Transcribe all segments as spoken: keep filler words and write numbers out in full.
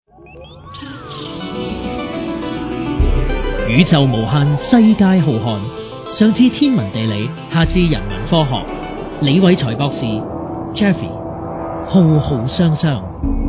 宇宙無限，世界浩瀚，上至天文地理，下至人文科學。李偉才博士 Jeffrey 浩浩湯湯。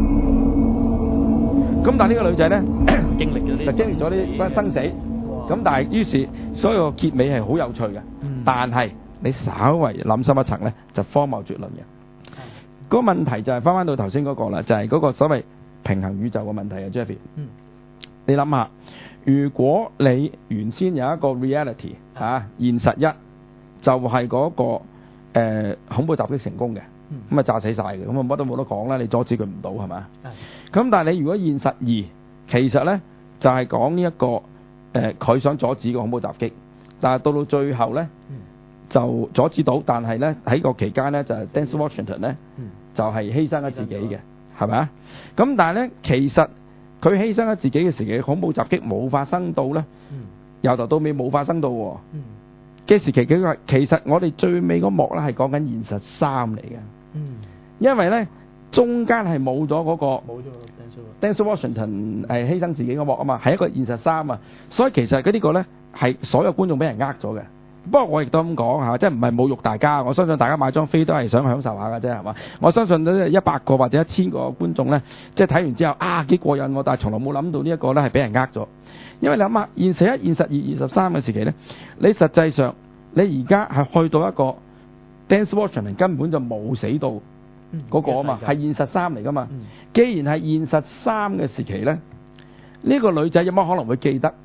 咁但係呢個女仔咧， 經歷咗啲就經歷咗啲生死。咁但係於是，所以個結尾係好有趣嘅。 嗯但係你稍為諗深一層咧，就荒謬絕倫嘅。嗰、個問題就係翻翻到頭先嗰個啦，就係、是、嗰個所謂平衡宇宙嘅問題啊 Jeffrey。 嗯。 你諗下，如果你原先有一個 reality 嚇、啊、現實一，就係、是、嗰、那個、呃、恐怖襲擊成功嘅，咁啊炸死晒嘅，咁啊乜都冇得講啦，你阻止佢唔到係咪？咁但係你如果現實二，其實咧就係講呢一個誒佢、呃、想阻止個恐怖襲擊，但係到到最後咧、嗯、就阻止到，但係咧喺個期間咧就係 Denzel Washington 咧、嗯、就係、是、犧牲咗自己嘅，係咪啊？咁但係咧其實佢犧牲咗自己嘅時期，恐怖襲擊冇發生到咧，嗯、由頭到尾冇發生到喎。嗯嘅時期佢話其實我哋最尾嗰幕咧係講緊現實三嚟嘅，嗯，因為咧中間係冇咗嗰個冇咗 Denzel Washington 係犧牲自己嗰幕啊嘛，係一個現實三啊，所以其實嗰啲個咧係所有觀眾俾人呃咗嘅。不過我亦都咁講嚇，即係唔係侮辱大家，我相信大家買張飛都係想享受下㗎啫，係嘛？我相信咧一百個或者一千個觀眾咧，即係睇完之後啊幾過癮喎，但係從來冇諗到呢一個咧係俾人呃咗。因為你諗下，現實一、現實二、現實三嘅時期咧，你實際上你而家係去到一個 Denzel Washington 根本就冇死到嗰個啊嘛，係、嗯、現實三嚟噶嘛。嗯、既然係現實三嘅時期咧，呢、呢個女仔有乜可能會記得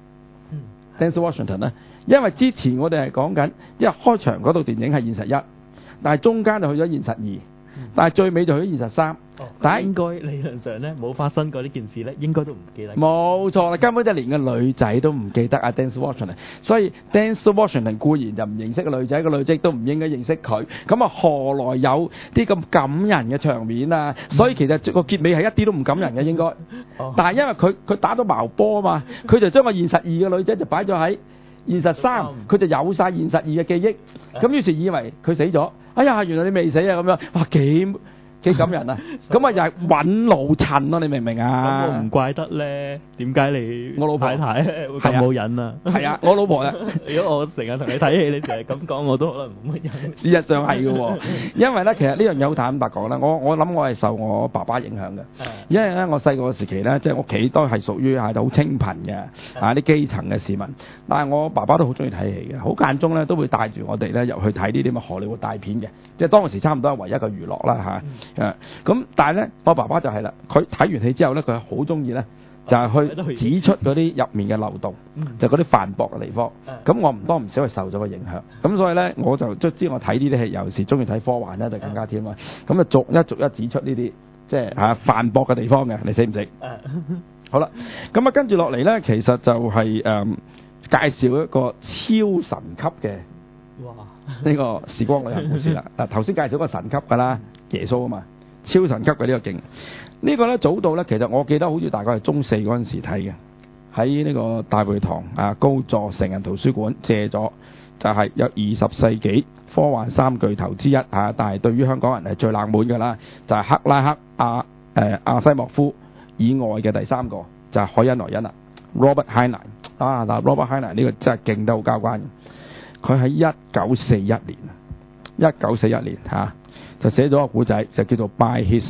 Denzel Washington 咧？因為之前我哋係講緊，因為開場嗰套電影係現實一，但係中間就去咗現實二，但係最尾就去咗現實三。 哦，但係應該理論上咧冇發生過呢件事咧，應該都唔記得。 冇錯啦，根本就連個女仔都唔記得阿 Denzel Washington，所以 Denzel Washington 固然就唔認識個女仔，個女仔都唔應該認識佢。咁啊，何來有啲咁感人嘅場面啊？所以其實個結尾係一啲都唔感人嘅應該。哦、但係因為佢佢打到矛波啊嘛，佢就將個現實二嘅女仔就擺咗喺現實三，佢就有晒現實二嘅記憶。咁於是以為佢死咗。哎呀，原來你未死啊！咁樣哇幾〜幾感人啊！咁啊又係揾老襯咯，你明唔明啊？ 咁我唔怪得咧，點解你我老婆太太會咁冇癮啊？ 係啊，我老婆啊！ 如果我成日同你睇戲，你成日咁講，我都可能冇乜癮。 事實上係嘅喎，因為咧其實呢樣嘢好坦白講啦，我我諗我係受我爸爸影響嘅，因為咧我細個時期咧，即係屋企都係屬於係好清貧嘅啊啲基層嘅市民，但係我爸爸都好中意睇戲嘅，好間中咧都會帶住我哋咧入去睇呢啲咁嘅荷里活大片嘅，即係當時差唔多係唯一嘅娛樂啦嚇。誒咁，但係咧，我爸爸就係啦，佢睇完戲之後咧，佢好中意咧，就係去指出嗰啲入面嘅漏洞，就嗰啲犯駁嘅地方。咁我唔多唔少係受咗個影響，咁所以咧，我就卒之我睇呢啲戲，尤其是中意睇科幻咧，就更加添啦。咁啊，逐一逐一指出呢啲即係嚇犯駁嘅地方嘅，你識唔識？好啦，咁啊，跟住落嚟咧，其實就係誒介紹一個超神級嘅。哇！呢個時光旅行故事啦，嗱頭先介紹個神級㗎啦，耶穌啊嘛，超神級嘅呢個勁。呢個咧早到咧，其實我記得好似大概係中四嗰陣時睇嘅，喺呢個大會堂啊高座成人圖書館借咗，就係有二十世紀科幻三巨頭之一嚇，但係對於香港人係最冷門㗎啦，就係克拉克阿誒阿西莫夫以外嘅第三個就係海因萊因啦 ，Robert Heinlein 啊嗱 Robert Heinlein 呢個真係勁得好交關嘅。佢喺一九四一年，一九四一年嚇、啊、就寫咗個古仔，就叫做 By His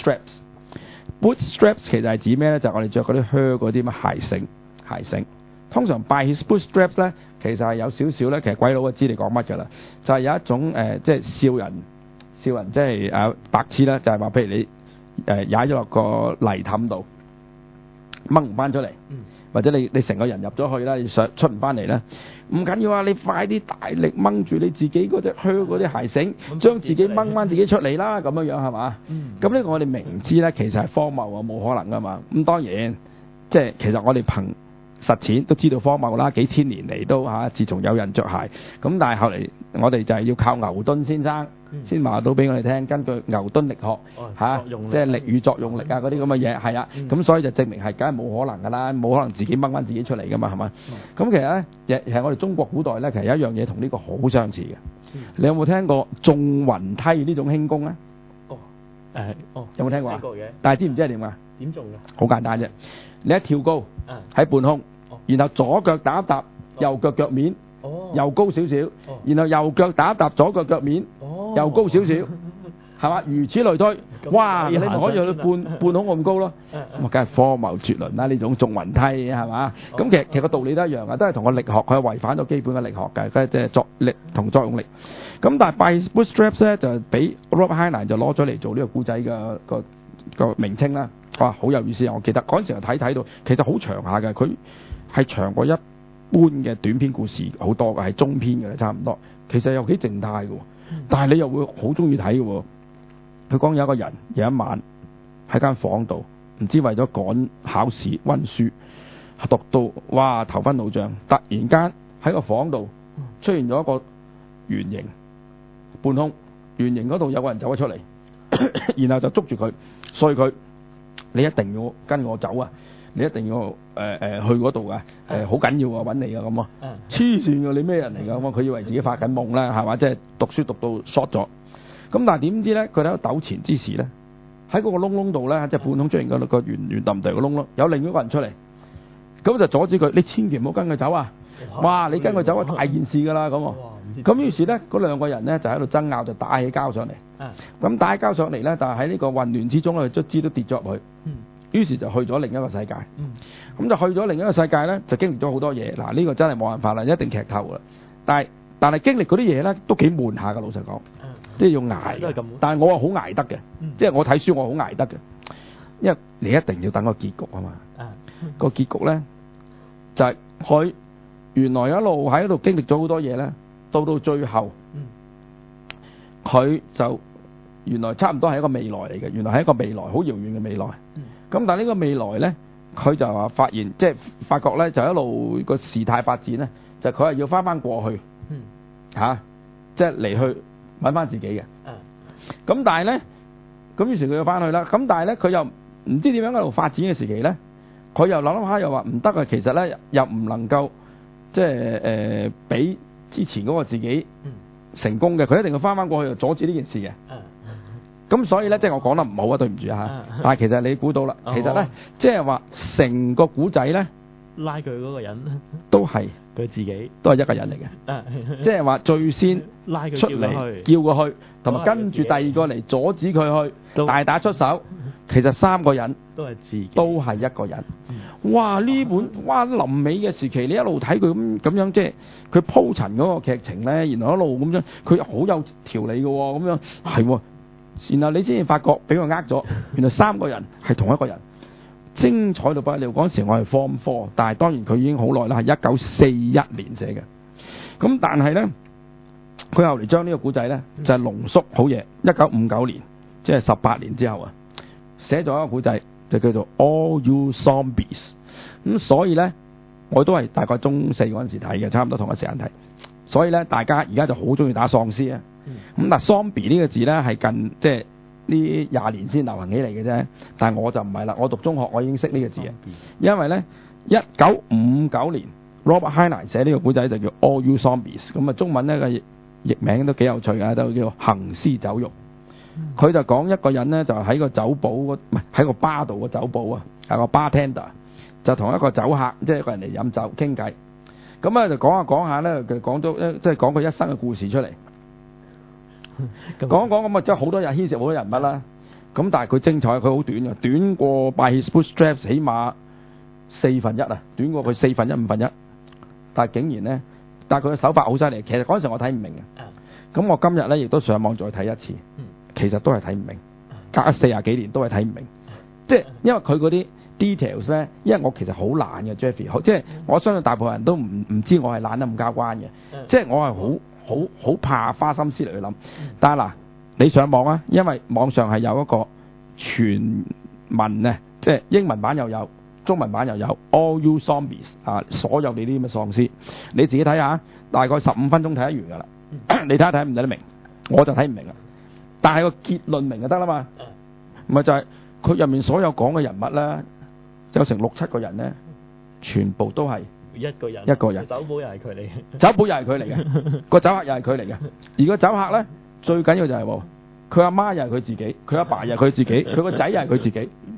Bootstraps。Bootstraps 其實係指咩咧？就係、是、我哋着嗰啲靴嗰啲乜鞋繩，鞋繩。通常 By His Bootstraps 咧，其實係有少少咧，其實鬼佬都知你講乜㗎啦。就係、是、有一種誒、呃，即係笑人，笑人即係誒白痴啦，就係、是、話譬如你誒踩咗落個泥凼度，掹唔翻出嚟。嗯或者你你成個人入咗去啦，你上出唔翻嚟咧，唔緊要啊！你快啲大力掹住你自己嗰隻靴嗰啲鞋繩，將自己掹翻自己出嚟啦，咁樣樣係嘛？咁呢個我哋明知咧，其實係荒謬啊，冇可能噶嘛。咁當然，即係其實我哋憑實踐都知道荒謬啦。幾千年嚟都嚇，自從有人着鞋，咁但係後嚟我哋就係要靠牛頓先生先話到俾我哋聽，根據牛頓力學嚇，即係力與作用力啊嗰啲咁嘅嘢，係啊，咁所以就證明係梗係冇可能噶啦，冇可能自己掹翻自己出嚟噶嘛，係嘛？咁其實咧，亦係我哋中國古代咧，其實有一樣嘢同呢個好相似嘅。你有冇聽過縱雲梯呢種輕功咧？ 哦，誒，哦， 有冇聽過啊？ 聽過嘅。 但係知唔知係點啊？ 點做㗎？ 好簡單啫，你一跳高啊， 喺半空哦， 然後左腳打一踏右腳腳面， 哦， 又高少少哦， 然後右腳打一踏左腳腳面， 哦， 又高少少，係嘛？如此類推， 咁哇！你可以咪可以去到爬上半半空咁高咯。 嗯咁啊，梗係荒謬絕倫啦！呢種縱雲梯係嘛？ 哦咁其實其實個道理都一樣啊，都係同個力學佢係違反咗基本嘅力學嘅，佢即係作力同作用力。咁但係 by bootstraps 咧就俾 Rob Heinlein 就攞咗嚟做呢個故仔嘅個個名稱啦。哇，好有意思啊！我記得嗰陣時候睇睇到，其實好長下嘅，佢係長過一般嘅短篇故事好多嘅，係中篇嘅差唔多。其實又幾靜態嘅，但係你又會好中意睇嘅。佢講有一個人有一晚喺間房度，唔知為咗趕考試温書，讀到哇頭昏腦脹，突然間喺個房度出現咗一個圓形半空，圓形嗰度有個人走咗出嚟，然後就捉住佢，所以佢你一定要跟我走啊！你一定要誒誒、呃、去嗰度啊！誒好緊要啊，揾你啊咁啊！黐線㗎，你咩人嚟㗎咁啊？佢以為自己發緊夢啦，係嘛？即係讀書讀到 short 咗。咁但係點知咧？佢喺度糾纏之時咧，喺嗰個窿窿度咧，即係半空出現個個圓圓揼揼個窿窿，有另一個人出嚟，咁就阻止佢。你千祈唔好跟佢走啊！哇！你跟佢走啊，大件事㗎啦咁。咁於是咧，嗰兩個人咧就喺度爭拗，就打起交上嚟。咁打起交上嚟咧，但係喺呢個混亂之中咧，卒之都跌咗入去。於是就去咗另一個世界。咁就去咗另一個世界咧，就經歷咗好多嘢。嗱，呢個真係冇辦法啦，一定劇透㗎啦。但係但係經歷嗰啲嘢咧，都幾悶下㗎，老實講。都要捱嘅，但係我係好捱得嘅，嗯、即係我睇書我好捱得嘅，因為你一定要等個結局啊嘛。啊嗯、個結局咧就係、是、佢原來一路喺度經歷咗好多嘢咧，到到最後，佢、嗯、就原來差唔多係一個未來嚟嘅，原來係一個未來好遙遠嘅未來。咁、嗯、但係呢個未來咧，佢就話發現即係發覺咧，就一路個事態發展咧，就佢係要翻翻過去，嚇、嗯啊，即係嚟去。揾翻自己嘅，咁但係咧，咁於是佢要翻去啦。咁但係咧，佢又唔知點樣喺度發展嘅時期咧，佢又諗諗下又話唔得啊。其實咧又唔能夠即係誒俾之前嗰個自己成功嘅，佢一定要翻翻過去，就阻止呢件事嘅。咁所以咧，即係我講得唔好啊，對唔住嚇。但係其實你估到啦，其實咧，即係話成個古仔咧， 拉佢嗰個人都係佢自己， 都係一個人嚟嘅。即係話最先拉佢出嚟叫佢去，同埋跟住第二個嚟阻止佢去，大打出手。其實三個人都係自己， 都係一個人。哇！呢本哇臨尾嘅時期，你一路睇佢咁咁樣，即係佢鋪陳嗰個劇情咧，然後一路咁樣，佢好有條理嘅喎，咁樣係喎。然後你先至發覺俾佢呃咗，原來三個人係同一個人。精彩到不得了！嗰陣時我係 Form Four，但係當然佢已經好耐啦，係一九四一年寫嘅。咁但係咧，佢後嚟將呢個古仔咧就係、是、濃縮好嘢。一九五九年，即係十八年之後啊，寫咗一個古仔，就叫做 All You Zombies。咁所以咧，我都係大概中四嗰陣時睇嘅，差唔多同一時間睇。所以咧，大家而家就好中意打喪屍啊。咁但係 Zombie 呢個字咧係近即係。呢廿年先流行起嚟嘅啫，但係我就唔係啦。我讀中學我已經識呢個字嘅，因為咧一九五九年 Robert Heinlein 寫呢個古仔就叫 All You Zombies，咁啊中文咧個譯名都幾有趣嘅，都叫行屍走肉。佢、嗯、就講一個人咧就喺個酒保唔係喺個巴度個酒保啊，係個 bartender 就同一個酒客即係、就是、一個人嚟飲酒傾偈，咁啊就講下講下咧就講咗即係講佢一生嘅故事出嚟。講講咁啊，即係好多人牽涉好多人物啦。咁但係佢精彩，佢好短嘅，短過 By His Bootstraps 起碼四分一啊，短過佢四分一五分一。但係竟然咧，但係佢嘅手法好犀利。其實嗰陣時我睇唔明嘅。咁我今日咧亦都上網再睇一次，其實都係睇唔明。隔咗四十幾年都係睇唔明。即係因為佢嗰啲 details 咧，因為我其實好懶嘅 Jeffrey，即係我相信大部分人都唔唔知我係懶得唔交關嘅。即係我係好。好好怕花心思嚟去諗，但係嗱，你上網啊，因為網上係有一個全文咧，即係英文版又有，中文版又有 All You Zombies 啊，所有你啲咁嘅喪屍，你自己睇下，大概十五分鐘睇得完㗎啦。你睇下睇唔睇得明？我就睇唔明啦，但係個結論明就得啦嘛。咪就係佢入面所有講嘅人物咧，有成六七個人咧，全部都係。 一個人， 一個人， 酒保又係佢嚟嘅， 酒保又係佢嚟嘅，個酒客又係佢嚟嘅。而個酒客咧，最緊要就係、是、佢阿媽又係佢自己，佢阿爸又係佢自己，佢個仔又係佢自己。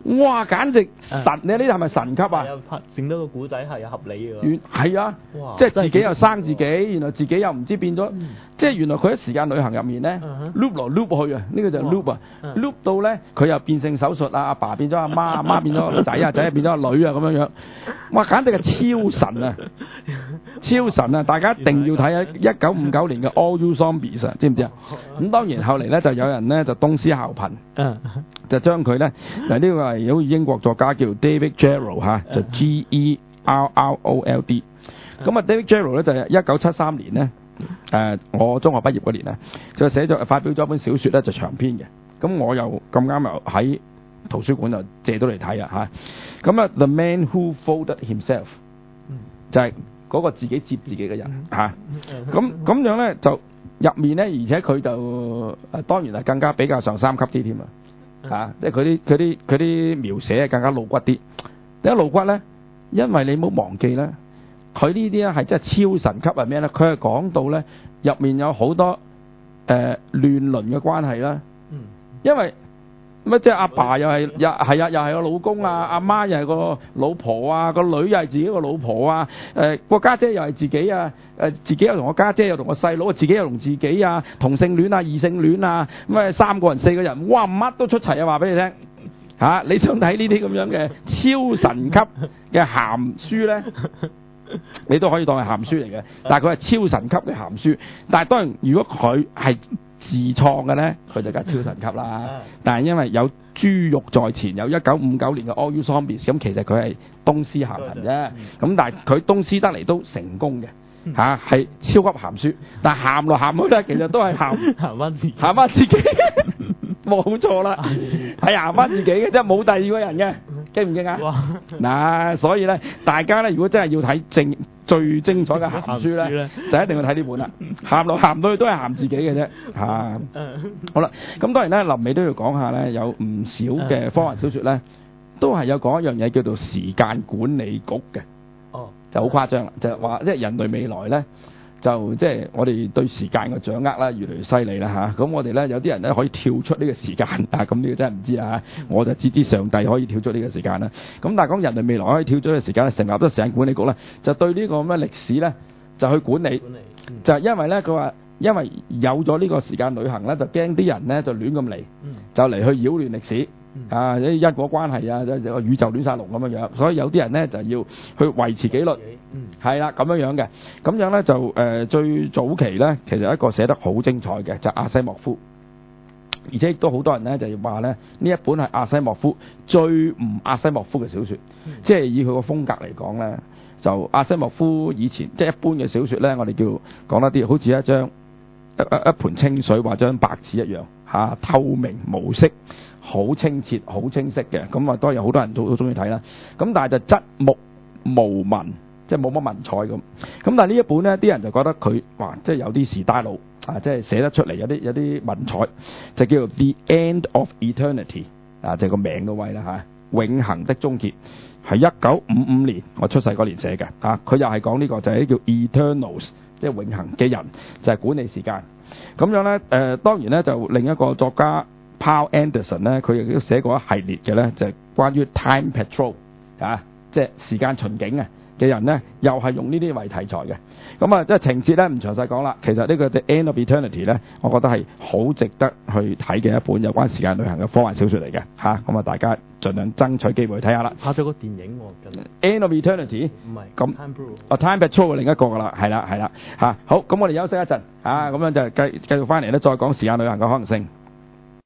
哇！簡直神！你呢啲係咪神級啊？ 係啊，拍整到個古仔係有合理嘅喎。 原係啊哇， 即係自己又生自己，原來自己又唔知變咗，即係原來佢喺時間旅行入面咧嗯哼 ，loop 來 loop 去啊，呢個就係 loop 啊嗯 ，loop 到咧佢又變性手術啊，阿爸變咗阿媽，阿媽變咗個仔啊，仔變咗個女啊咁樣樣，哇！簡直係超神啊！超神啊！大家一定要睇啊！一九五九年嘅 All You Zombies 啊，知唔知啊？咁當然後嚟咧就有人咧就東施效顰， 嗯就將佢咧就呢個係好似英國作家叫 David Gerrold 嚇，就 G E R R O L D。咁啊 David Gerrold 咧就係一九七三年咧，誒我中學畢業嗰年咧，就寫咗發表咗一本小説咧就長篇嘅。咁我又咁啱又喺圖書館就借到嚟睇啊嚇。咁啊 The Man Who Folded Himself 就係嗰個自己接自己嘅人嚇。咁咁樣咧就入面咧，而且佢就誒當然係更加比較上三級啲添啊。啊！即係佢啲佢啲佢啲描寫更加露骨啲。點解露骨咧？因為你唔好忘記咧，佢呢啲咧係真係超神級係咩咧？佢係講到咧入面有好多誒亂倫嘅關係啦。 嗯。 因為乜即係阿爸又係又係啊，又係個老公啊，阿媽又係個老婆啊，個女又係自己個老婆啊，誒個家姐又係自己啊，誒自己又同個家姐又同個細佬，自己又同自己啊，同性戀啊，異性戀啊，咁啊三個人四個人，哇乜都出齊啊！話俾你聽嚇、啊，你想睇呢啲咁樣嘅超神級嘅鹹書咧？你都可以當係鹹書嚟嘅，但係佢係超神級嘅鹹書。但係當然，如果佢係自創嘅咧，佢就梗係超神級啦。但係因為有豬肉在前，有一九五九年嘅 All You Zombies，咁其實佢係東施效顰啫。咁但係佢東施得嚟都成功嘅嚇，係超級鹹書。但係鹹落鹹去咧，其實都係鹹行翻自己， 鹹翻自己，冇錯啦，係鹹翻自己嘅，即係冇第二個人嘅。驚唔驚啊？ 哇！ 嗱，所以咧，大家咧，如果真係要睇正最精彩嘅鹹書咧，就一定要睇呢本啦。鹹落鹹到去都係鹹自己嘅啫，嚇。好啦，咁當然咧，臨尾都要講下咧，有唔少嘅科幻小説咧，都係有講一樣嘢叫做時間管理局嘅。 哦， 就好誇張啦，就係話即係人類未來咧。就即係我哋對時間嘅掌握啦，越嚟越犀利啦嚇。咁我哋咧有啲人咧可以跳出呢個時間啊，咁呢個真係唔知啦嚇。我就知知上帝可以跳出呢個時間啦。咁但係講人類未來可以跳出呢個時間咧，成立咗時間管理局咧，就對呢個咁嘅歷史咧就去管理。 管理嗯、 就係因為咧佢話，因為有咗呢個時間旅行咧，就驚啲人咧就亂咁嚟， 嗯、 就嚟去擾亂歷史。啊！啲因果關係啊，個宇宙亂晒龍咁樣樣，所以有啲人咧就要去維持紀律，係啦咁樣樣嘅。咁樣咧就誒、呃、最早期咧，其實一個寫得好精彩嘅就係、阿西莫夫，而且亦都好多人咧就要話咧呢一本係阿西莫夫最唔阿西莫夫嘅小説，嗯、即係以佢個風格嚟講咧，就阿西莫夫以前即係一般嘅小説咧，我哋叫講得啲好似一張一一一盤清水或者張白紙一樣嚇、啊，透明無色。好清澈、好清晰嘅，咁啊當然好多人都好中意睇啦。咁但係就側目無文，即係冇乜文采咁。咁但係呢一本呢，啲人就覺得佢哇，即係有啲 style 啊，即係寫得出嚟有啲有啲文采，就叫做 The End of Eternity 啊，就係個名都威啦嚇，永恆的終結，係一九五五年我出世嗰年寫嘅啊。佢又係講呢個就係叫 Eternals，即係永恆嘅人，就係管理時間。咁樣呢，誒、呃，當然呢，就另一個作家。Paul Anderson 咧，佢亦都寫過一系列嘅咧，就係、是、關於 Time Patrol 啊，即係時間巡警啊嘅人咧，又係用呢啲為題材嘅。咁啊，即係情節咧唔詳細講啦。其實呢個 The End of Eternity 咧，我覺得係好值得去睇嘅一本有關時間旅行嘅科幻小説嚟嘅嚇。咁啊，大家盡量爭取機會去睇下啦。 拍咗個電影喎，近 End of Eternity 唔係咁 ，Time Patrol 啊 Time Patrol 另一個㗎啦，係啦係啦嚇。好，咁我哋休息一陣啊，咁樣就繼繼續翻嚟咧，再講時間旅行嘅可能性。